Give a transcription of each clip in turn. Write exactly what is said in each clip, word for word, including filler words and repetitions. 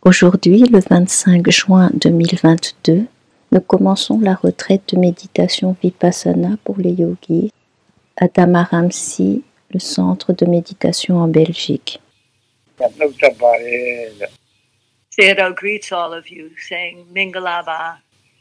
Aujourd'hui, le vingt-cinq juin deux mille vingt-deux, nous commençons la retraite de méditation Vipassana pour les yogis à Damaramsi, le centre de méditation en Belgique. Sayadaw greets all of you, saying Mingalaba.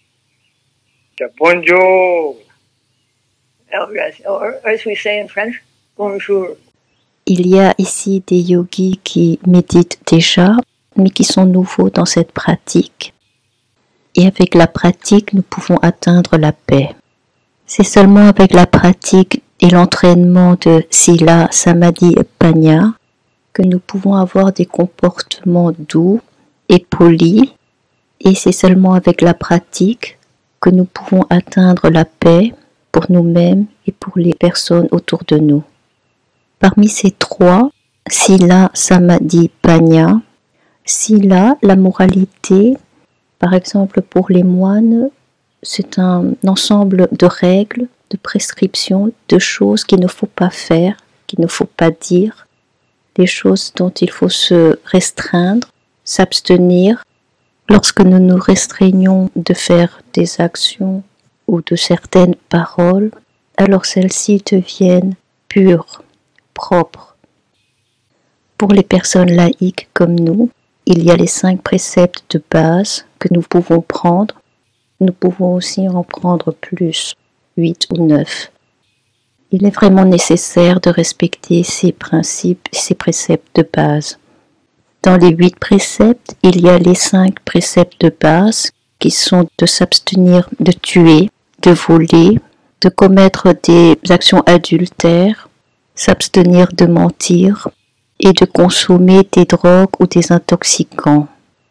Bonjour. Oh, yes. Or as we say in French, bonjour. Il y a ici des yogis qui méditent déjà, mais qui sont nouveaux dans cette pratique. Et avec la pratique, nous pouvons atteindre la paix. C'est seulement avec la pratique et l'entraînement de Sila, Samadhi et Panya que nous pouvons avoir des comportements doux et polis. Et c'est seulement avec la pratique que nous pouvons atteindre la paix pour nous-mêmes et pour les personnes autour de nous. Parmi ces trois, Sila, Samadhi, Panya, Sila, la moralité, par exemple pour les moines, c'est un ensemble de règles, de prescriptions, de choses qu'il ne faut pas faire, qu'il ne faut pas dire, des choses dont il faut se restreindre, s'abstenir. Lorsque nous nous restreignons de faire des actions ou de certaines paroles, alors celles-ci deviennent pures, propres. Pour les personnes laïques comme nous, il y a les cinq préceptes de base que nous pouvons prendre. Nous pouvons aussi en prendre plus, huit ou neuf. Il est vraiment nécessaire de respecter ces principes, ces préceptes de base. Dans les huit préceptes, il y a les cinq préceptes de base qui sont de s'abstenir de tuer, de voler, de commettre des actions adultères, s'abstenir de mentir et de consommer des drogues ou des intoxicants.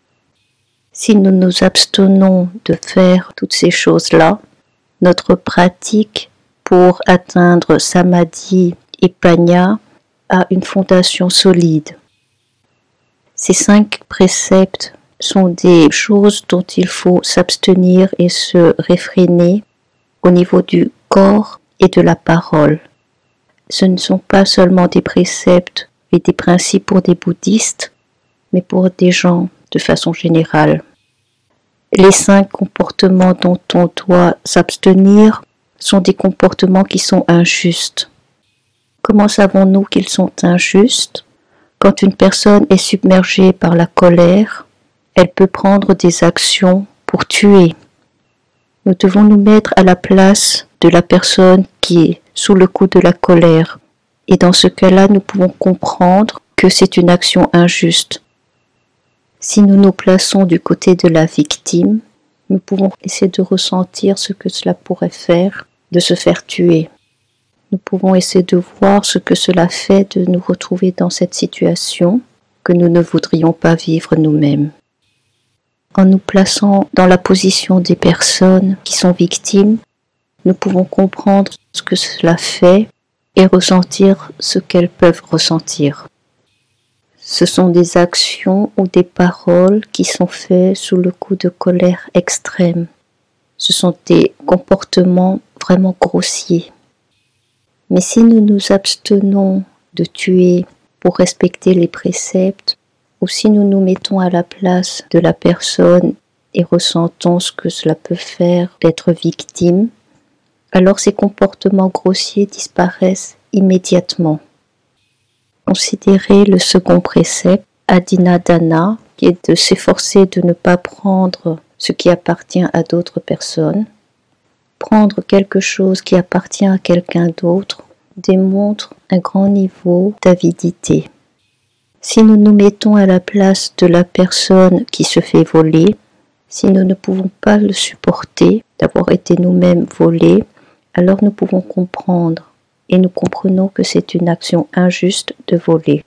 Si nous nous abstenons de faire toutes ces choses-là, notre pratique pour atteindre Samadhi et Panya a une fondation solide. Ces cinq préceptes sont des choses dont il faut s'abstenir et se réfréner au niveau du corps et de la parole. Ce ne sont pas seulement des préceptes et des principes pour des bouddhistes, mais pour des gens de façon générale. Les cinq comportements dont on doit s'abstenir sont des comportements qui sont injustes. Comment savons-nous qu'ils sont injustes? Quand une personne est submergée par la colère, elle peut prendre des actions pour tuer. Nous devons nous mettre à la place de la personne qui est sous le coup de la colère. Et dans ce cas-là, nous pouvons comprendre que c'est une action injuste. Si nous nous plaçons du côté de la victime, nous pouvons essayer de ressentir ce que cela pourrait faire, de se faire tuer. Nous pouvons essayer de voir ce que cela fait de nous retrouver dans cette situation que nous ne voudrions pas vivre nous-mêmes. En nous plaçant dans la position des personnes qui sont victimes, nous pouvons comprendre ce que cela fait et ressentir ce qu'elles peuvent ressentir. Ce sont des actions ou des paroles qui sont faites sous le coup de colère extrême. Ce sont des comportements vraiment grossiers. Mais si nous nous abstenons de tuer pour respecter les préceptes, ou si nous nous mettons à la place de la personne et ressentons ce que cela peut faire d'être victime, alors ces comportements grossiers disparaissent immédiatement. Considérez le second précepte, Adinadana, qui est de s'efforcer de ne pas prendre ce qui appartient à d'autres personnes. Prendre quelque chose qui appartient à quelqu'un d'autre démontre un grand niveau d'avidité. Si nous nous mettons à la place de la personne qui se fait voler, si nous ne pouvons pas le supporter d'avoir été nous-mêmes volés, alors nous pouvons comprendre et nous comprenons que c'est une action injuste de voler.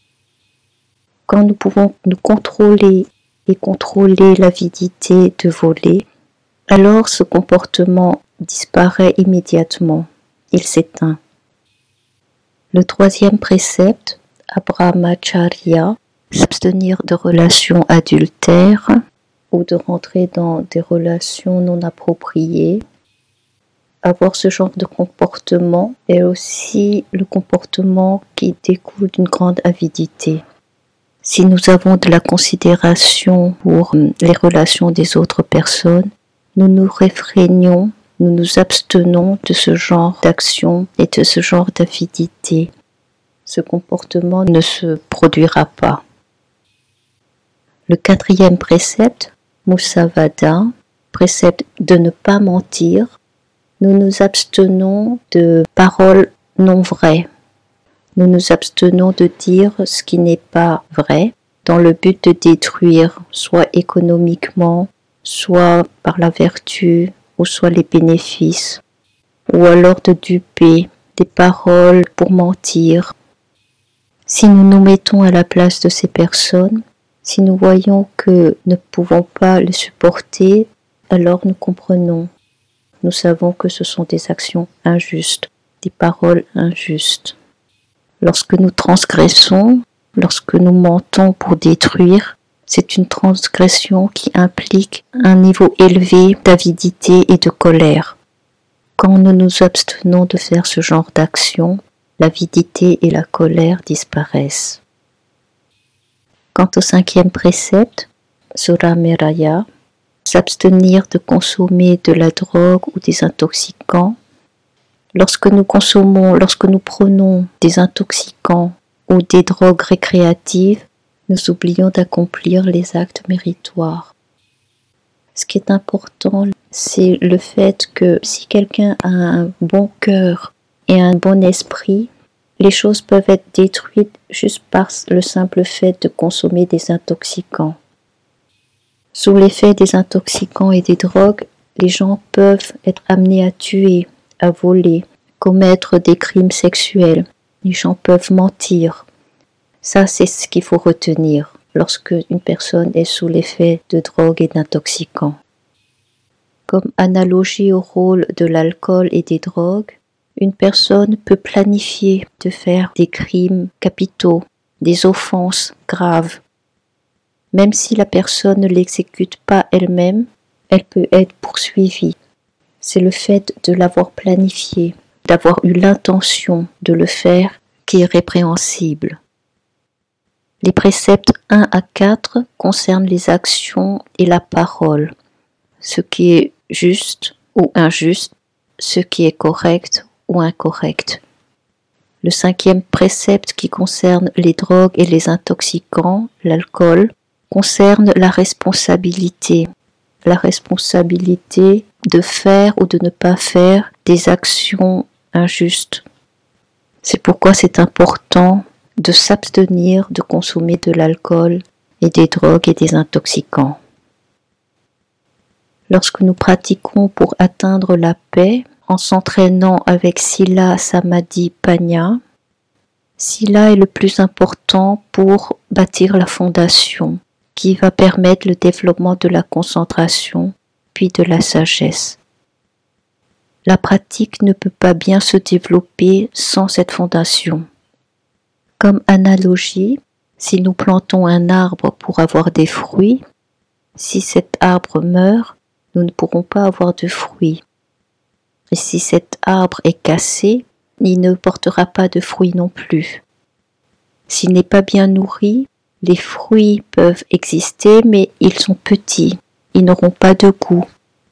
Quand nous pouvons nous contrôler et contrôler l'avidité de voler, alors ce comportement disparaît immédiatement, il s'éteint. Le troisième précepte, Abrahmacharya, s'abstenir de relations adultères ou de rentrer dans des relations non appropriées. Avoir ce genre de comportement est aussi le comportement qui découle d'une grande avidité. Si nous avons de la considération pour les relations des autres personnes, nous nous réfrénons, nous nous abstenons de ce genre d'action et de ce genre d'avidité. Ce comportement ne se produira pas. Le quatrième précepte, Musavada, précepte de ne pas mentir, nous nous abstenons de paroles non vraies. Nous nous abstenons de dire ce qui n'est pas vrai dans le but de détruire, soit économiquement, soit par la vertu, ou soit les bénéfices, ou alors de duper, des paroles pour mentir. Si nous nous mettons à la place de ces personnes, si nous voyons que nous ne pouvons pas les supporter, alors nous comprenons. Nous savons que ce sont des actions injustes, des paroles injustes. Lorsque nous transgressons, lorsque nous mentons pour détruire, c'est une transgression qui implique un niveau élevé d'avidité et de colère. Quand nous nous abstenons de faire ce genre d'action, l'avidité et la colère disparaissent. Quant au cinquième précepte, Surameraya, s'abstenir de consommer de la drogue ou des intoxicants. Lorsque nous consommons, lorsque nous prenons des intoxicants ou des drogues récréatives, nous oublions d'accomplir les actes méritoires. Ce qui est important, c'est le fait que si quelqu'un a un bon cœur et un bon esprit, les choses peuvent être détruites juste par le simple fait de consommer des intoxicants. Sous l'effet des intoxicants et des drogues, les gens peuvent être amenés à tuer, à voler, commettre des crimes sexuels. Les gens peuvent mentir. Ça, c'est ce qu'il faut retenir lorsque une personne est sous l'effet de drogue et d'intoxicants. Comme analogie au rôle de l'alcool et des drogues, une personne peut planifier de faire des crimes capitaux, des offenses graves. Même si la personne ne l'exécute pas elle-même, elle peut être poursuivie. C'est le fait de l'avoir planifié, d'avoir eu l'intention de le faire qui est répréhensible. Les préceptes un à quatre concernent les actions et la parole, ce qui est juste ou injuste, ce qui est correct ou incorrect. Le cinquième précepte qui concerne les drogues et les intoxicants, l'alcool, concerne la responsabilité, la responsabilité de faire ou de ne pas faire des actions injustes. C'est pourquoi c'est important de s'abstenir de consommer de l'alcool et des drogues et des intoxicants. Lorsque nous pratiquons pour atteindre la paix, en s'entraînant avec Sila, Samadhi, Panya, Sila est le plus important pour bâtir la fondation qui va permettre le développement de la concentration puis de la sagesse. La pratique ne peut pas bien se développer sans cette fondation. Comme analogie, si nous plantons un arbre pour avoir des fruits, si cet arbre meurt, nous ne pourrons pas avoir de fruits. Et si cet arbre est cassé, il ne portera pas de fruits non plus. S'il n'est pas bien nourri, les fruits peuvent exister, mais ils sont petits, ils n'auront pas de goût.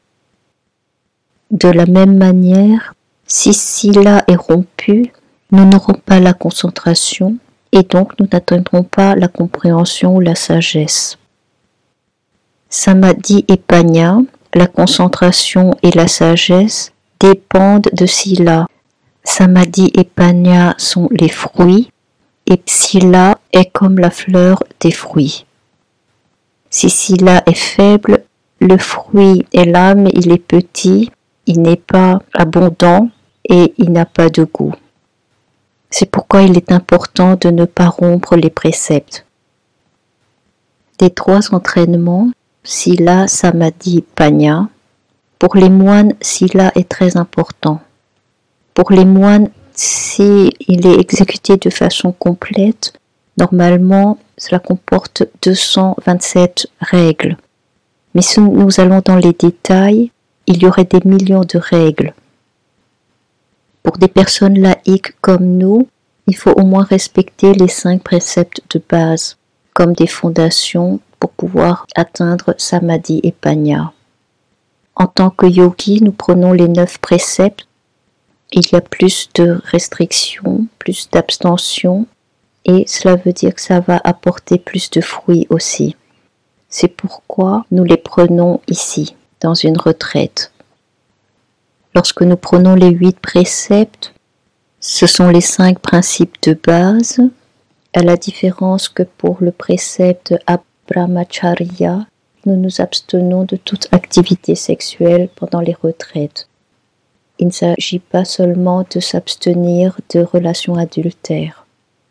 De la même manière, si Sila est rompu, nous n'aurons pas la concentration et donc nous n'atteindrons pas la compréhension ou la sagesse. Samadhi et Panya, la concentration et la sagesse, dépendent de Sila. Samadhi et Panya sont les fruits et Sila est comme la fleur des fruits. Si Sila est faible, le fruit est là mais il est petit, il n'est pas abondant et il n'a pas de goût. C'est pourquoi il est important de ne pas rompre les préceptes. Des trois entraînements, Sila, Samadhi, Panya, pour les moines, Sila est très important. Pour les moines, si il est exécuté de façon complète, normalement, cela comporte deux cent vingt-sept règles. Mais si nous allons dans les détails, il y aurait des millions de règles. Pour des personnes laïques comme nous, il faut au moins respecter les cinq préceptes de base, comme des fondations pour pouvoir atteindre Samadhi et Panya. En tant que yogi, nous prenons les neuf préceptes. Il y a plus de restrictions, plus d'abstention, et cela veut dire que ça va apporter plus de fruits aussi. C'est pourquoi nous les prenons ici, dans une retraite. Lorsque nous prenons les huit préceptes, ce sont les cinq principes de base, à la différence que pour le précepte Brahmacharya, nous nous abstenons de toute activité sexuelle pendant les retraites. Il ne s'agit pas seulement de s'abstenir de relations adultères.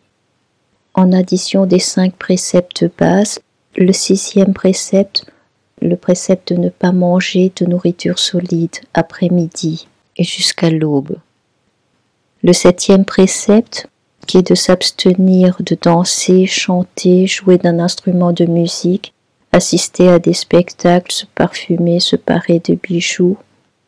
En addition des cinq préceptes de base, le sixième précepte, le précepte de ne pas manger de nourriture solide après midi et jusqu'à l'aube. Le septième précepte, qui est de s'abstenir de danser, chanter, jouer d'un instrument de musique, assister à des spectacles, se parfumer, se parer de bijoux.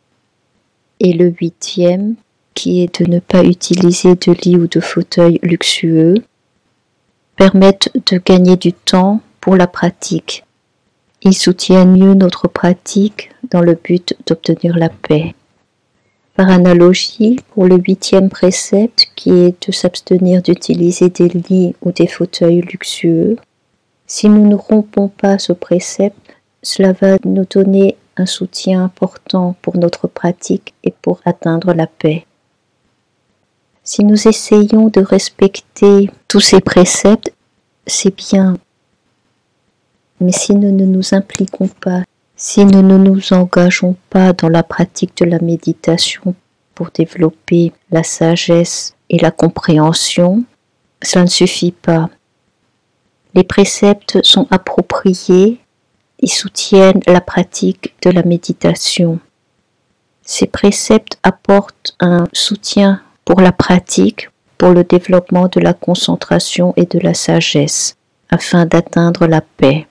Et le huitième, qui est de ne pas utiliser de lit ou de fauteuil luxueux, permettent de gagner du temps pour la pratique. Ils soutiennent mieux notre pratique dans le but d'obtenir la paix. Par analogie, pour le huitième précepte, qui est de s'abstenir d'utiliser des lits ou des fauteuils luxueux, si nous ne rompons pas ce précepte, cela va nous donner un soutien important pour notre pratique et pour atteindre la paix. Si nous essayons de respecter tous ces préceptes, c'est bien. Mais si nous ne nous impliquons pas, si nous ne nous engageons pas dans la pratique de la méditation pour développer la sagesse et la compréhension, cela ne suffit pas. Les préceptes sont appropriés, ils soutiennent la pratique de la méditation. Ces préceptes apportent un soutien pour la pratique, pour le développement de la concentration et de la sagesse, afin d'atteindre la paix.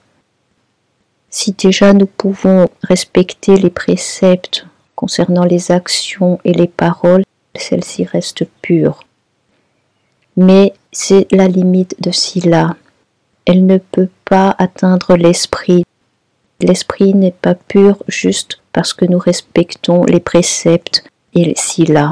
Si déjà nous pouvons respecter les préceptes concernant les actions et les paroles, celles-ci restent pures. Mais c'est la limite de Sila. Elle ne peut pas atteindre l'esprit. L'esprit n'est pas pur juste parce que nous respectons les préceptes et les Sila.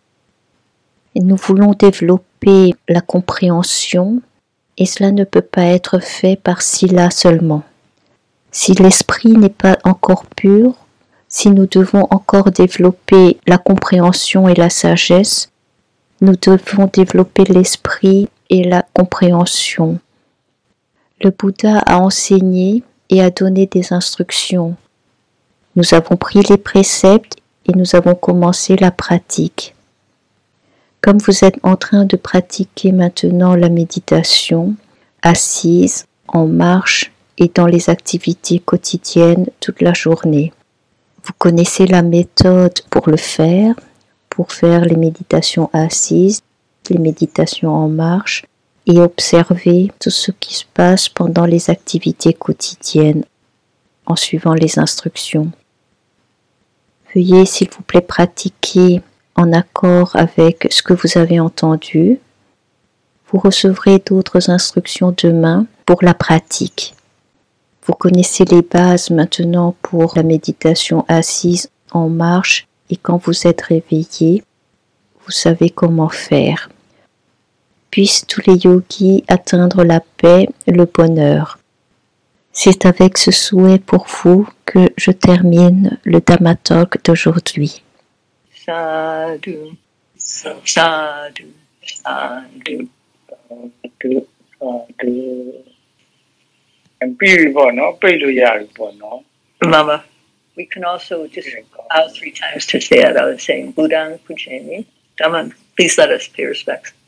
Et nous voulons développer la compréhension et cela ne peut pas être fait par Sila seulement. Si l'esprit n'est pas encore pur, si nous devons encore développer la compréhension et la sagesse, nous devons développer l'esprit et la compréhension. Le Bouddha a enseigné et a donné des instructions. Nous avons pris les préceptes et nous avons commencé la pratique. Comme vous êtes en train de pratiquer maintenant la méditation, assise, en marche, et dans les activités quotidiennes toute la journée. Vous connaissez la méthode pour le faire, pour faire les méditations assises, les méditations en marche et observer tout ce qui se passe pendant les activités quotidiennes en suivant les instructions. Veuillez s'il vous plaît pratiquer en accord avec ce que vous avez entendu. Vous recevrez d'autres instructions demain pour la pratique. Vous connaissez les bases maintenant pour la méditation assise en marche et quand vous êtes réveillé, vous savez comment faire. Puissent tous les yogis atteindre la paix et le bonheur. C'est avec ce souhait pour vous que je termine le Dhamma Talk d'aujourd'hui. Sadhu, sadhu, sadhu, sadhu, sadhu. Mama, we can also just bow three times to say it. I was saying, Budang Pujami, Dhamma, please let us pay respects.